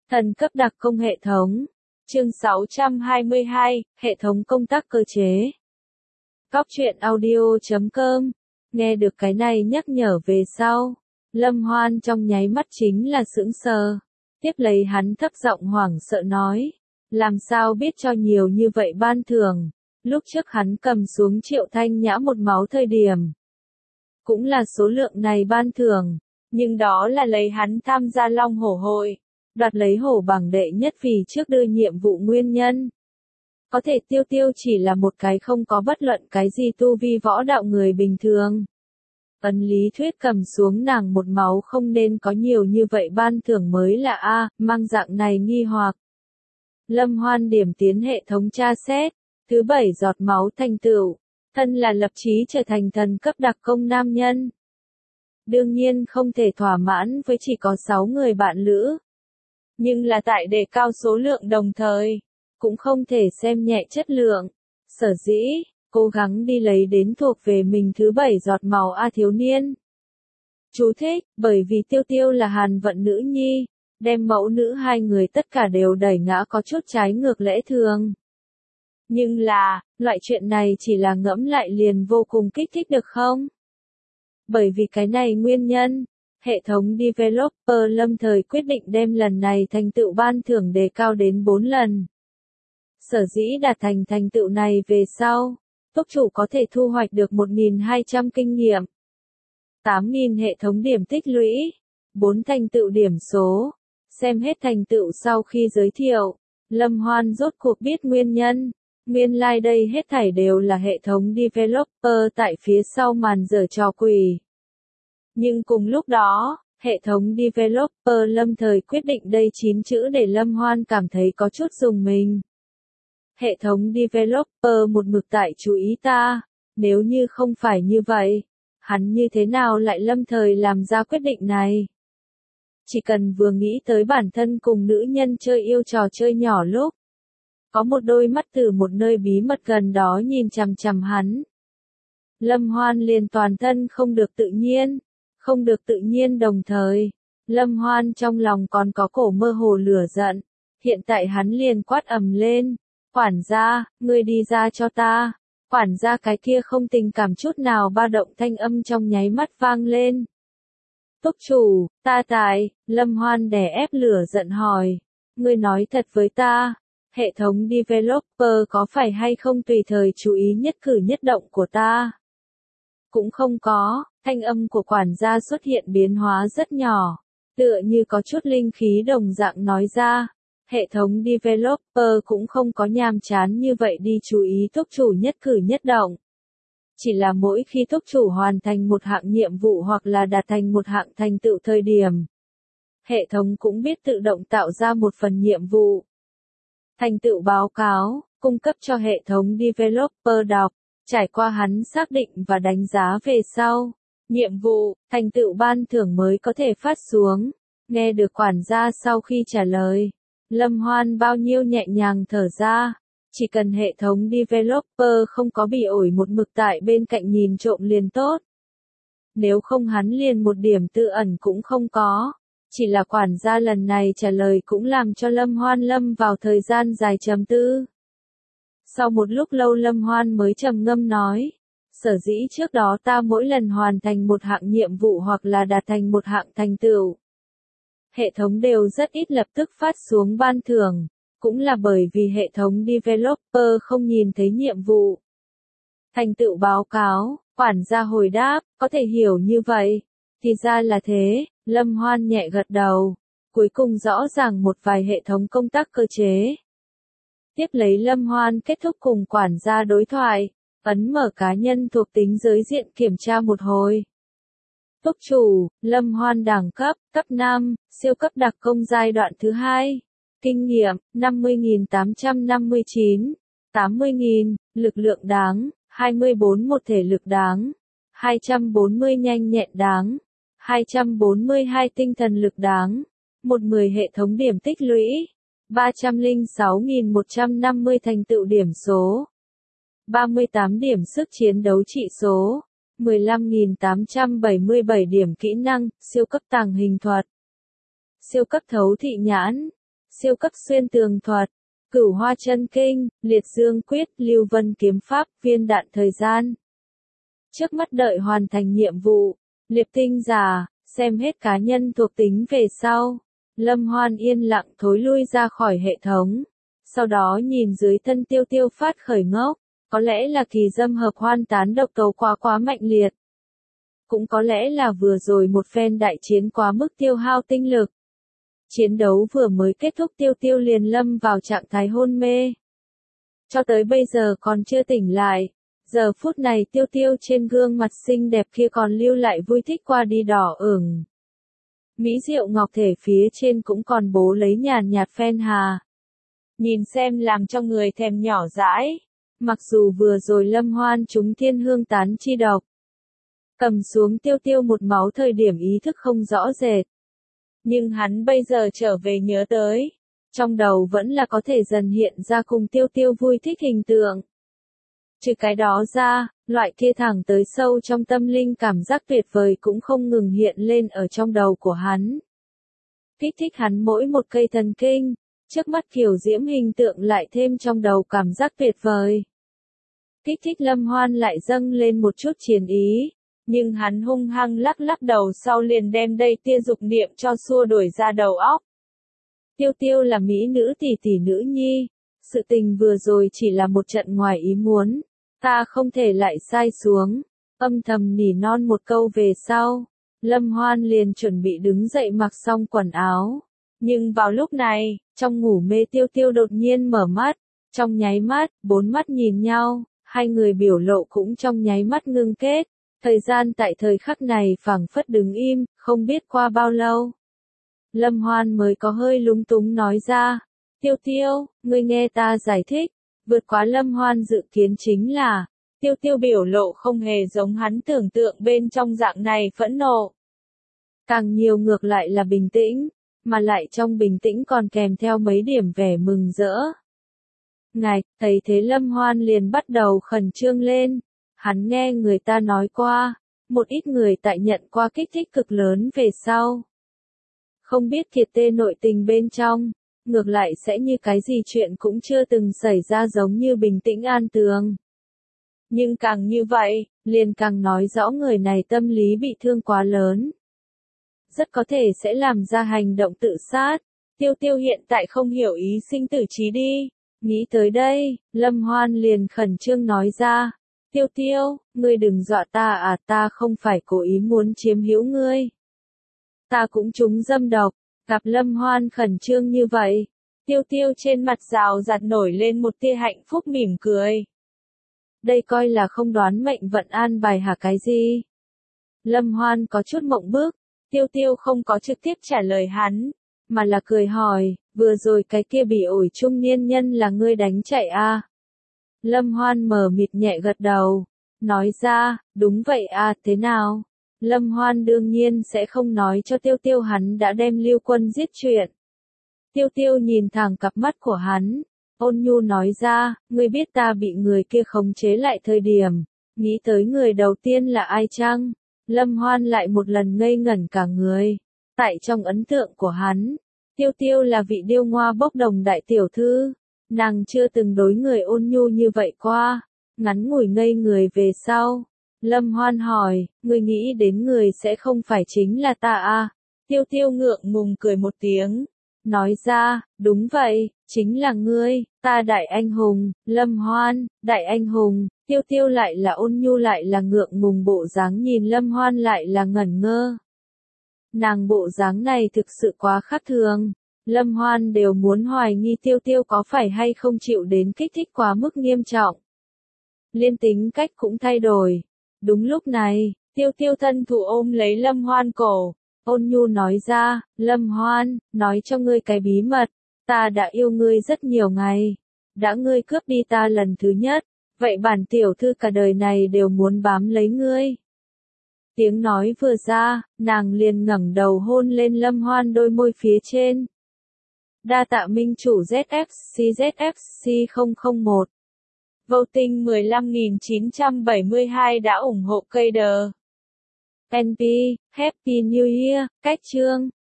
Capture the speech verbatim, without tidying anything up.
Thần cấp đặc công hệ thống. Chương sáu trăm hai mươi hai, hệ thống công tác cơ chế. Cóc truyện audio chấm com. Nghe được cái này nhắc nhở về sau. Lâm Hoan trong nháy mắt chính là sững sờ. Tiếp lấy hắn thấp giọng hoảng sợ nói. Làm sao biết cho nhiều như vậy ban thưởng. Lúc trước hắn cầm xuống Triệu Thanh Nhã một máu thời điểm. Cũng là số lượng này ban thưởng. Nhưng đó là lấy hắn tham gia Long Hổ Hội. Đoạt lấy hổ bằng đệ nhất vì trước đưa nhiệm vụ nguyên nhân. Có thể Tiêu Tiêu chỉ là một cái không có bất luận cái gì tu vi võ đạo người bình thường. Ấn lý thuyết cầm xuống nàng một máu không nên có nhiều như vậy ban thưởng mới là A, mang dạng này nghi hoặc. Lâm Hoan điểm tiến hệ thống tra xét, thứ bảy giọt máu thành tựu, thân là lập chí trở thành thần cấp đặc công nam nhân. Đương nhiên không thể thỏa mãn với chỉ có sáu người bạn lữ. Nhưng là tại đề cao số lượng đồng thời, cũng không thể xem nhẹ chất lượng. Sở dĩ, cố gắng đi lấy đến thuộc về mình thứ bảy giọt máu A thiếu niên. Chú thích, bởi vì Tiêu Tiêu là Hàn vận nữ nhi, đem mẫu nữ hai người tất cả đều đẩy ngã có chút trái ngược lẽ thường. Nhưng là, loại chuyện này chỉ là ngẫm lại liền vô cùng kích thích được không? Bởi vì cái này nguyên nhân. Hệ thống developer lâm thời quyết định đem lần này thành tựu ban thưởng đề cao đến bốn lần. Sở dĩ đạt thành thành tựu này về sau, túc chủ có thể thu hoạch được một nghìn hai trăm kinh nghiệm, tám nghìn hệ thống điểm tích lũy, bốn thành tựu điểm số. Xem hết thành tựu sau khi giới thiệu, Lâm Hoan rốt cuộc biết nguyên nhân. Nguyên lai like đây hết thảy đều là hệ thống developer tại phía sau màn giở trò quỷ. Nhưng cùng lúc đó, hệ thống developer lâm thời quyết định đây chín chữ để Lâm Hoan cảm thấy có chút rùng mình. Hệ thống developer một mực tại chú ý ta, nếu như không phải như vậy, hắn như thế nào lại lâm thời làm ra quyết định này? Chỉ cần vừa nghĩ tới bản thân cùng nữ nhân chơi yêu trò chơi nhỏ lúc, có một đôi mắt từ một nơi bí mật gần đó nhìn chằm chằm hắn. Lâm Hoan liền toàn thân không được tự nhiên. Không được tự nhiên đồng thời, Lâm Hoan trong lòng còn có cổ mơ hồ lửa giận, hiện tại hắn liền quát ầm lên, quản gia, ngươi đi ra cho ta, quản gia cái kia không tình cảm chút nào ba động thanh âm trong nháy mắt vang lên. Túc chủ, ta tại, Lâm Hoan đè ép lửa giận hỏi, ngươi nói thật với ta, hệ thống developer có phải hay không tùy thời chú ý nhất cử nhất động của ta? Cũng không có. Thanh âm của quản gia xuất hiện biến hóa rất nhỏ, tựa như có chút linh khí đồng dạng nói ra. Hệ thống developer cũng không có nhàm chán như vậy đi chú ý túc chủ nhất cử nhất động. Chỉ là mỗi khi túc chủ hoàn thành một hạng nhiệm vụ hoặc là đạt thành một hạng thành tựu thời điểm, hệ thống cũng biết tự động tạo ra một phần nhiệm vụ. Thành tựu báo cáo, cung cấp cho hệ thống developer đọc, trải qua hắn xác định và đánh giá về sau. Nhiệm vụ, thành tựu ban thưởng mới có thể phát xuống. Nghe được quản gia sau khi trả lời, Lâm Hoan bao nhiêu nhẹ nhàng thở ra. Chỉ cần hệ thống developer không có bị ổi một mực tại bên cạnh nhìn trộm liền tốt. Nếu không hắn liền một điểm tự ẩn cũng không có. Chỉ là quản gia lần này trả lời cũng làm cho Lâm Hoan lâm vào thời gian dài trầm tư. Sau một lúc lâu Lâm Hoan mới trầm ngâm nói. Sở dĩ trước đó ta mỗi lần hoàn thành một hạng nhiệm vụ hoặc là đạt thành một hạng thành tựu, hệ thống đều rất ít lập tức phát xuống ban thưởng, cũng là bởi vì hệ thống developer không nhìn thấy nhiệm vụ. Thành tựu báo cáo, quản gia hồi đáp, có thể hiểu như vậy. Thì ra là thế, Lâm Hoan nhẹ gật đầu, cuối cùng rõ ràng một vài hệ thống công tác cơ chế. Tiếp lấy Lâm Hoan kết thúc cùng quản gia đối thoại. Ấn mở cá nhân thuộc tính giới diện kiểm tra một hồi. Túc chủ, Lâm Hoan đẳng cấp, cấp năm, siêu cấp đặc công giai đoạn thứ hai. Kinh nghiệm, năm mươi nghìn tám trăm năm mươi chín, tám mươi nghìn, lực lượng đáng, hai mươi bốn một thể lực đáng, hai trăm bốn mươi nhanh nhẹn đáng, hai trăm bốn mươi hai tinh thần lực đáng, một trăm mười hệ thống điểm tích lũy, ba trăm lẻ sáu nghìn một trăm năm mươi thành tựu điểm số. ba mươi tám điểm sức chiến đấu trị số, mười lăm nghìn tám trăm bảy mươi bảy điểm kỹ năng, siêu cấp tàng hình thuật, siêu cấp thấu thị nhãn, siêu cấp xuyên tường thuật, cửu hoa chân kinh, liệt dương quyết, lưu vân kiếm pháp, viên đạn thời gian. Trước mắt đợi hoàn thành nhiệm vụ, liệp tinh giả, xem hết cá nhân thuộc tính về sau. Lâm Hoan yên lặng thối lui ra khỏi hệ thống. Sau đó nhìn dưới thân Tiêu Tiêu phát khởi ngốc. Có lẽ là kỳ dâm hợp hoan tán độc tố quá quá mạnh liệt. Cũng có lẽ là vừa rồi một phen đại chiến quá mức tiêu hao tinh lực. Chiến đấu vừa mới kết thúc Tiêu Tiêu liền lâm vào trạng thái hôn mê. Cho tới bây giờ còn chưa tỉnh lại. Giờ phút này Tiêu Tiêu trên gương mặt xinh đẹp kia còn lưu lại vui thích qua đi đỏ ửng. Mỹ diệu ngọc thể phía trên cũng còn bố lấy nhàn nhạt phen hà. Nhìn xem làm cho người thèm nhỏ dãi. Mặc dù vừa rồi Lâm Hoan trúng thiên hương tán chi độc. Cầm xuống Tiêu Tiêu một máu thời điểm ý thức không rõ rệt. Nhưng hắn bây giờ trở về nhớ tới. Trong đầu vẫn là có thể dần hiện ra cùng Tiêu Tiêu vui thích hình tượng. Trừ cái đó ra, loại kia thẳng tới sâu trong tâm linh cảm giác tuyệt vời cũng không ngừng hiện lên ở trong đầu của hắn. Kích thích hắn mỗi một cây thần kinh, trước mắt kiểu diễm hình tượng lại thêm trong đầu cảm giác tuyệt vời. Kích thích Lâm Hoan lại dâng lên một chút chiến ý, nhưng hắn hung hăng lắc lắc đầu sau liền đem đây tia dục niệm cho xua đuổi ra đầu óc. Tiêu Tiêu là mỹ nữ tỷ tỷ nữ nhi, sự tình vừa rồi chỉ là một trận ngoài ý muốn. Ta không thể lại sai xuống, âm thầm nỉ non một câu về sau. Lâm Hoan liền chuẩn bị đứng dậy mặc xong quần áo. Nhưng vào lúc này, trong ngủ mê Tiêu Tiêu đột nhiên mở mắt. Trong nháy mắt, bốn mắt nhìn nhau, hai người biểu lộ cũng trong nháy mắt ngưng kết. Thời gian tại thời khắc này phảng phất đứng im, không biết qua bao lâu. Lâm Hoan mới có hơi lúng túng nói ra. Tiêu Tiêu, ngươi nghe ta giải thích. Vượt quá Lâm Hoan dự kiến chính là, Tiêu Tiêu biểu lộ không hề giống hắn tưởng tượng bên trong dạng này phẫn nộ. Càng nhiều ngược lại là bình tĩnh, mà lại trong bình tĩnh còn kèm theo mấy điểm vẻ mừng rỡ. Ngài, thấy thế Lâm Hoan liền bắt đầu khẩn trương lên, hắn nghe người ta nói qua, một ít người tại nhận qua kích thích cực lớn về sau. Không biết kiệt tê nội tình bên trong. Ngược lại sẽ như cái gì chuyện cũng chưa từng xảy ra giống như bình tĩnh an tường. Nhưng càng như vậy, liền càng nói rõ người này tâm lý bị thương quá lớn. Rất có thể sẽ làm ra hành động tự sát. Tiêu Tiêu hiện tại không hiểu ý sinh tử trí đi. Nghĩ tới đây, Lâm Hoan liền khẩn trương nói ra. Tiêu Tiêu, ngươi đừng dọa ta à, ta không phải cố ý muốn chiếm hữu ngươi. Ta cũng trúng dâm độc. Gặp Lâm Hoan khẩn trương như vậy, Tiêu Tiêu trên mặt rào rạt nổi lên một tia hạnh phúc mỉm cười. Đây coi là không đoán mệnh vận an bài hả cái gì? Lâm Hoan có chút mộng bức, Tiêu Tiêu không có trực tiếp trả lời hắn, mà là cười hỏi, vừa rồi cái kia bị ổi trung niên nhân là ngươi đánh chạy à? Lâm Hoan mờ mịt nhẹ gật đầu, nói ra, đúng vậy à, thế nào? Lâm Hoan đương nhiên sẽ không nói cho Tiêu Tiêu hắn đã đem Lưu Quân giết chuyện. Tiêu Tiêu nhìn thẳng cặp mắt của hắn, ôn nhu nói ra, ngươi biết ta bị người kia khống chế lại thời điểm, nghĩ tới người đầu tiên là ai chăng? Lâm Hoan lại một lần ngây ngẩn cả người. Tại trong ấn tượng của hắn, Tiêu Tiêu là vị điêu ngoa bốc đồng đại tiểu thư, nàng chưa từng đối người ôn nhu như vậy qua, ngắn ngủi ngây người về sau. Lâm Hoan hỏi, ngươi nghĩ đến người sẽ không phải chính là ta à? Tiêu Tiêu ngượng ngùng cười một tiếng, nói ra, đúng vậy, chính là ngươi, ta đại anh hùng. Lâm Hoan, đại anh hùng. Tiêu Tiêu lại là ôn nhu lại là ngượng ngùng bộ dáng nhìn Lâm Hoan lại là ngẩn ngơ. Nàng bộ dáng này thực sự quá khác thường. Lâm Hoan đều muốn hoài nghi Tiêu Tiêu có phải hay không chịu đến kích thích quá mức nghiêm trọng. Liên tính cách cũng thay đổi. Đúng lúc này, Tiêu Tiêu thân thủ ôm lấy Lâm Hoan cổ, ôn nhu nói ra, Lâm Hoan, nói cho ngươi cái bí mật, ta đã yêu ngươi rất nhiều ngày, đã ngươi cướp đi ta lần thứ nhất, vậy bản tiểu thư cả đời này đều muốn bám lấy ngươi. Tiếng nói vừa ra, nàng liền ngẩng đầu hôn lên Lâm Hoan đôi môi phía trên. Đa tạ minh chủ Z F C Z F C không không một. Voting mười lăm nghìn chín trăm bảy mươi hai đã ủng hộ cây đờ. en pê, Happy New Year, cách chương.